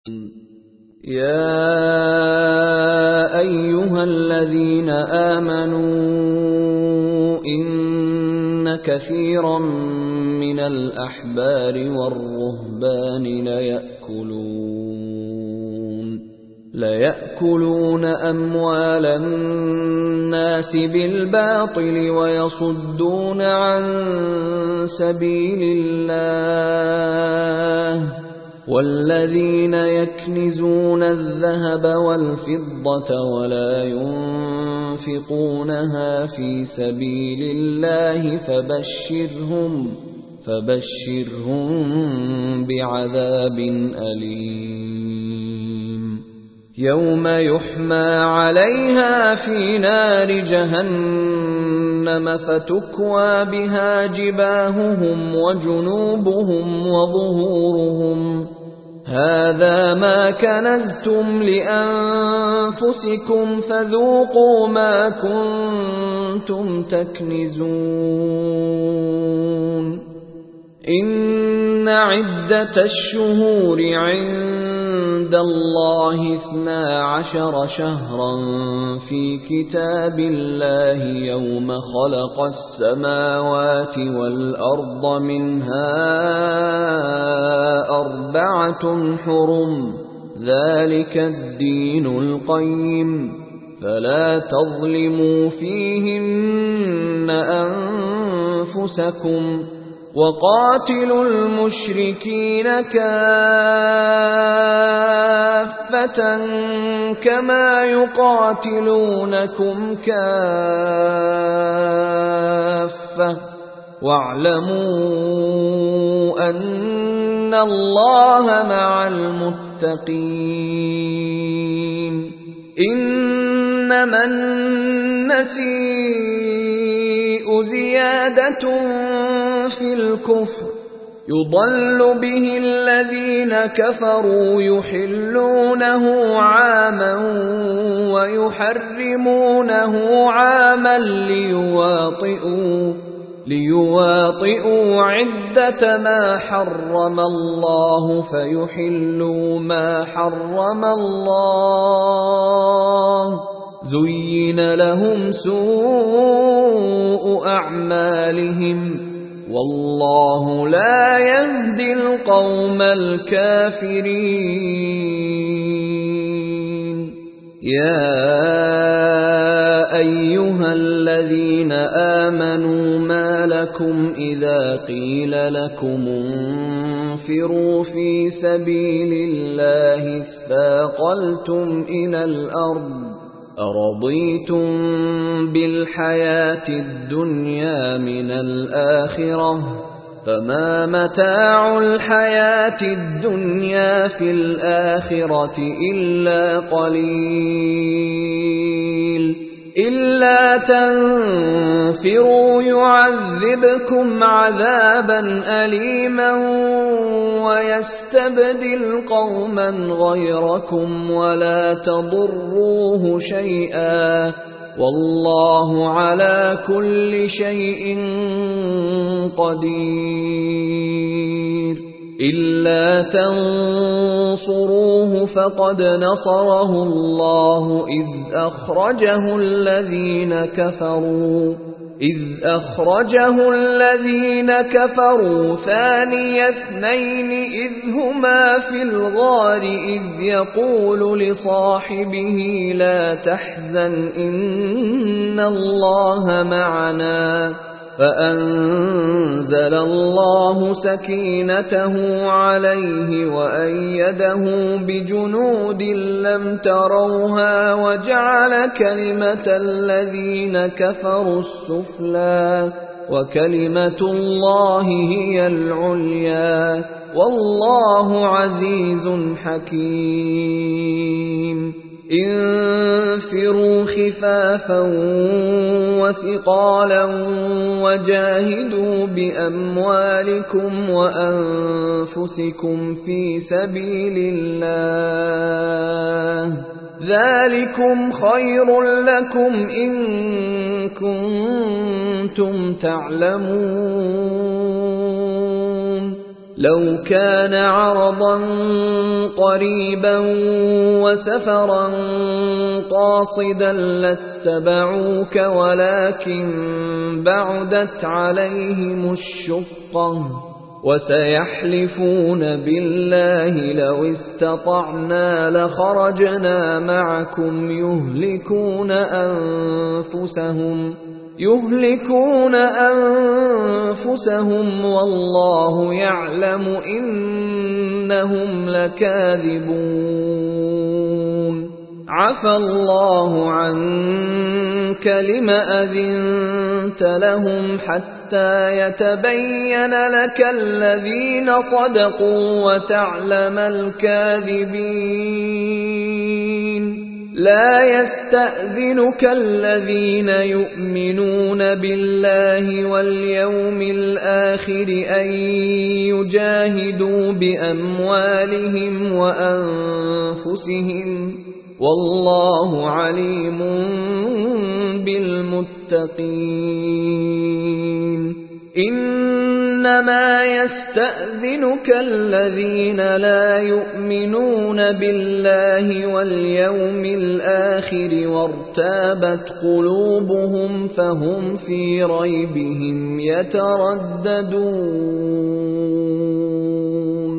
يَا أَيُّهَا الَّذِينَ آمَنُوا إِنَّ كَثِيرًا مِنَ الْأَحْبَارِ وَالرُّهْبَانِ لَيَأْكُلُونَ أَمْوَالَ النَّاسِ بِالْبَاطِلِ وَيَصُدُّونَ عَن سَبِيلِ اللَّهِ ۗ وَالَّذِينَ يَكْنِزُونَ الذَّهَبَ وَالْفِضَّةَ وَلَا يُنفِقُونَهَا فِي سَبِيلِ اللَّهِ فَبَشِّرْهُم بِعَذَابٍ أَلِيمٍ يَوْمَ يُحْمَىٰ عَلَيْهَا فِي نَارِ جَهَنَّمَ فَتُكْوَىٰ بِهَا جِبَاهُهُمْ وَجُنُوبُهُمْ وَظُهُورُهُمْ هَٰذَا مَا كَنَزْتُمْ لِأَنفُسِكُمْ فَذُوقُوا مَا كُنتُمْ تَكْنِزُونَ إِنَّ عِدَّةَ الشُّهُورِ عِندَ اللَّهِ 12 شَهْرًا في كتاب الله يوم خلق السماوات والأرض منها 4 حرم ذلك الدين القيم فلا تظلموا فيهن أنفسكم وقاتلوا المشركين كافة كما يقاتلونكم كافة واعلموا أن الله مع المتقين إنما النسيء زيادة في الكفر يضل به الذين كفروا يحلونه عاما ويحرمونه عاما ليواطئوا عدة ما حرم الله فيحلوا ما حرم الله زين لهم سوء أعمالهم والله لا يهدي القوم الكافرين يا أيها الذين آمنوا ما لكم إذا قيل لكم انفروا في سبيل الله اثاقلتم إلى الأرض أرضيتم بالحياة الدنيا من الآخرة فما متاع الحياة الدنيا في الآخرة إلا قليل إلا تنفروا يعذبكم عذابا أليما ويستبدل قوما غيركم ولا تضروه شيئا والله على كل شيء قدير إلا تنصروه فقد نصره الله إذ أخرجه الذين كفروا ثاني اثنين إذ هما في الغار إذ يقول لصاحبه لا تحزن إن الله معنا فأنزل الله سكينته عليه وأيده بجنود لم تروها وجعل كلمة الذين كفروا السفلى وكلمة الله هي العليا والله عزيز حكيم انفروا خفافا وثقالا وجاهدوا بأموالكم وأنفسكم في سبيل الله ذلكم خير لكم إن كنتم تعلمون لو كان عرضا قريبا وسفرا قاصدا لاتبعوك ولكن بعدت عليهم الشقة وسيحلفون بالله لو استطعنا لخرجنا معكم يهلكون أنفسهم والله يعلم إنهم لكاذبون عفى الله عنك لم أذنت لهم حتى يتبين لك الذين صدقوا وتعلم الكاذبين لا يستأذنك الذين يؤمنون بالله واليوم الآخر أن يجاهدوا بأموالهم وأنفسهم والله عليم بالمتقين إنما يستأذنك الذين لا يؤمنون بالله واليوم الآخر وارتابت قلوبهم فهم في ريبهم يترددون